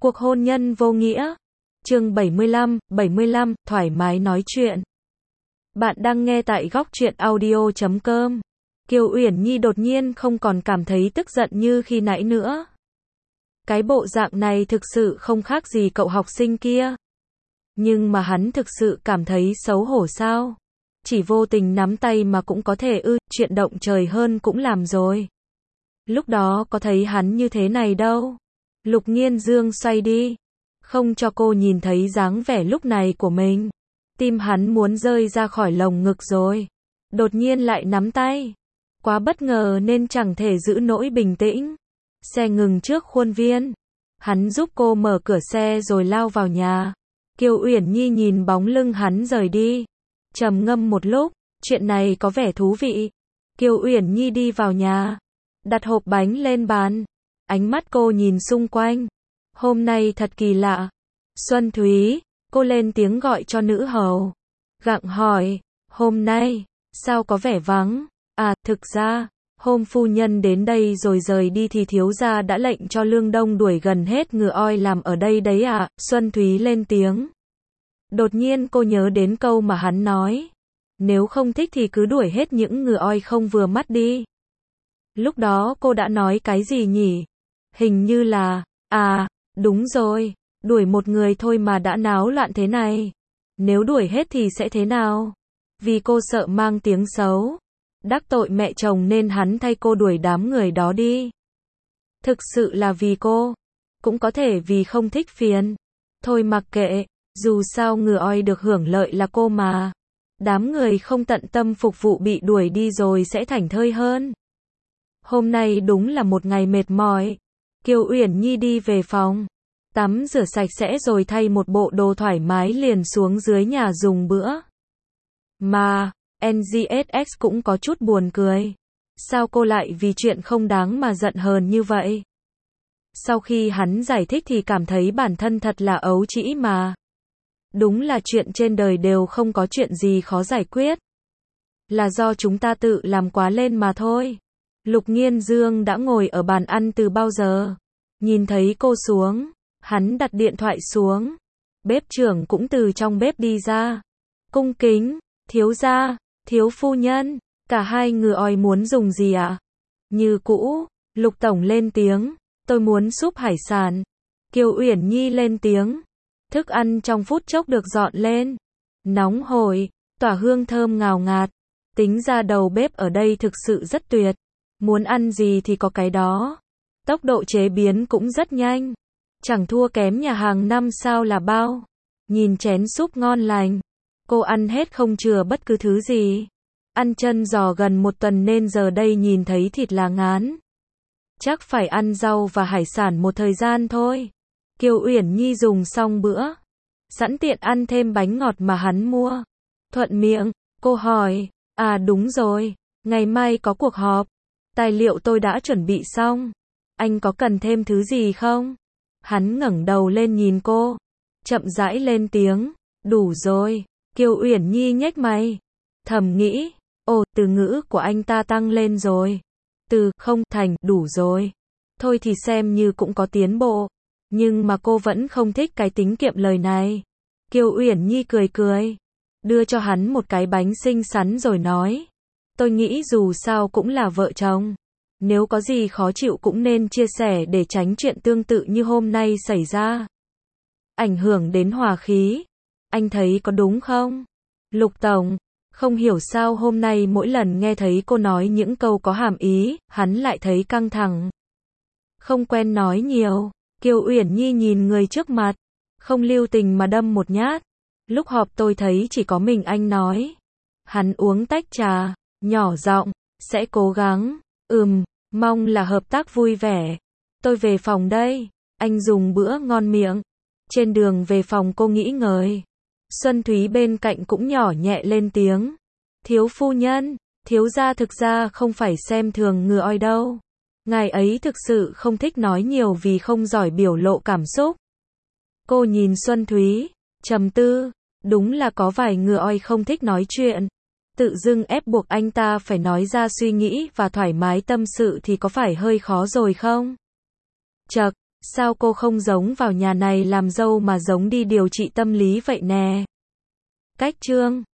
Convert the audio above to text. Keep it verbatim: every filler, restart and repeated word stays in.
Cuộc hôn nhân vô nghĩa. Chương bảy mươi lăm, bảy mươi lăm, thoải mái nói chuyện. Bạn đang nghe tại góc truyện audio chấm com. Kiều Uyển Nhi đột nhiên không còn cảm thấy tức giận như khi nãy nữa. Cái bộ dạng này thực sự không khác gì cậu học sinh kia. Nhưng mà hắn thực sự cảm thấy xấu hổ sao? Chỉ vô tình nắm tay mà cũng có thể ư, chuyện động trời hơn cũng làm rồi. Lúc đó có thấy hắn như thế này đâu. Lục Nghiên Dương xoay đi, không cho cô nhìn thấy dáng vẻ lúc này của mình. Tim hắn muốn rơi ra khỏi lồng ngực rồi. Đột nhiên lại nắm tay. Quá bất ngờ nên chẳng thể giữ nỗi bình tĩnh. Xe ngừng trước khuôn viên. Hắn giúp cô mở cửa xe rồi lao vào nhà. Kiều Uyển Nhi nhìn bóng lưng hắn rời đi. Trầm ngâm một lúc, chuyện này có vẻ thú vị. Kiều Uyển Nhi đi vào nhà, đặt hộp bánh lên bàn. Ánh mắt cô nhìn xung quanh. Hôm nay thật kỳ lạ. Xuân Thúy, cô lên tiếng gọi cho nữ hầu. Gặng hỏi, hôm nay, sao có vẻ vắng? À, thực ra, hôm phu nhân đến đây rồi rời đi thì thiếu gia đã lệnh cho Lương Đông đuổi gần hết ngựa oi làm ở đây đấy ạ. À. Xuân Thúy lên tiếng. Đột nhiên cô nhớ đến câu mà hắn nói. Nếu không thích thì cứ đuổi hết những ngựa oi không vừa mắt đi. Lúc đó cô đã nói cái gì nhỉ? Hình như là, à, đúng rồi, đuổi một người thôi mà đã náo loạn thế này. Nếu đuổi hết thì sẽ thế nào? Vì cô sợ mang tiếng xấu, đắc tội mẹ chồng nên hắn thay cô đuổi đám người đó đi. Thực sự là vì cô, cũng có thể vì không thích phiền. Thôi mặc kệ, dù sao ngựa oi được hưởng lợi là cô mà. Đám người không tận tâm phục vụ bị đuổi đi rồi sẽ thảnh thơi hơn. Hôm nay đúng là một ngày mệt mỏi. Kiều Uyển Nhi đi về phòng, tắm rửa sạch sẽ rồi thay một bộ đồ thoải mái liền xuống dưới nhà dùng bữa. Mà, en giê ét ích cũng có chút buồn cười. Sao cô lại vì chuyện không đáng mà giận hờn như vậy? Sau khi hắn giải thích thì cảm thấy bản thân thật là ấu trĩ mà. Đúng là chuyện trên đời đều không có chuyện gì khó giải quyết. Là do chúng ta tự làm quá lên mà thôi. Lục Nghiên Dương đã ngồi ở bàn ăn từ bao giờ. Nhìn thấy cô xuống, hắn đặt điện thoại xuống. Bếp trưởng cũng từ trong bếp đi ra. Cung kính, thiếu gia, thiếu phu nhân, cả hai ngựa oi muốn dùng gì ạ? À? Như cũ, Lục Tổng lên tiếng, tôi muốn súp hải sản. Kiều Uyển Nhi lên tiếng. Thức ăn trong phút chốc được dọn lên. Nóng hổi, tỏa hương thơm ngào ngạt. Tính ra đầu bếp ở đây thực sự rất tuyệt. Muốn ăn gì thì có cái đó. Tốc độ chế biến cũng rất nhanh. Chẳng thua kém nhà hàng năm sao là bao. Nhìn chén súp ngon lành. Cô ăn hết không chừa bất cứ thứ gì. Ăn chân giò gần một tuần nên giờ đây nhìn thấy thịt là ngán. Chắc phải ăn rau và hải sản một thời gian thôi. Kiều Uyển Nhi dùng xong bữa. Sẵn tiện ăn thêm bánh ngọt mà hắn mua. Thuận miệng, cô hỏi. À đúng rồi, ngày mai có cuộc họp. Tài liệu tôi đã chuẩn bị xong. Anh có cần thêm thứ gì không? Hắn ngẩng đầu lên nhìn cô. Chậm rãi lên tiếng. Đủ rồi. Kiều Uyển Nhi nhếch mày. Thầm nghĩ. Ồ, từ ngữ của anh ta tăng lên rồi. Từ không thành đủ rồi. Thôi thì xem như cũng có tiến bộ. Nhưng mà cô vẫn không thích cái tính kiệm lời này. Kiều Uyển Nhi cười cười. Đưa cho hắn một cái bánh xinh xắn rồi nói. Tôi nghĩ dù sao cũng là vợ chồng. Nếu có gì khó chịu cũng nên chia sẻ để tránh chuyện tương tự như hôm nay xảy ra. Ảnh hưởng đến hòa khí. Anh thấy có đúng không? Lục Tổng, không hiểu sao hôm nay mỗi lần nghe thấy cô nói những câu có hàm ý, hắn lại thấy căng thẳng. Không quen nói nhiều. Kiều Uyển Nhi nhìn người trước mặt. Không lưu tình mà đâm một nhát. Lúc họp tôi thấy chỉ có mình anh nói. Hắn uống tách trà, nhỏ giọng, sẽ cố gắng. Ừm, mong là hợp tác vui vẻ. Tôi về phòng đây. Anh dùng bữa ngon miệng. Trên đường về phòng cô nghĩ ngợi. Xuân Thúy bên cạnh cũng nhỏ nhẹ lên tiếng. Thiếu phu nhân, thiếu gia thực ra không phải xem thường ngựa oi đâu. Ngài ấy thực sự không thích nói nhiều vì không giỏi biểu lộ cảm xúc. Cô nhìn Xuân Thúy, trầm tư. Đúng là có vài ngựa oi không thích nói chuyện. Tự dưng ép buộc anh ta phải nói ra suy nghĩ và thoải mái tâm sự thì có phải hơi khó rồi không? Chậc, Sao cô không giống vào nhà này làm dâu mà giống đi điều trị tâm lý vậy nè? Cách Trương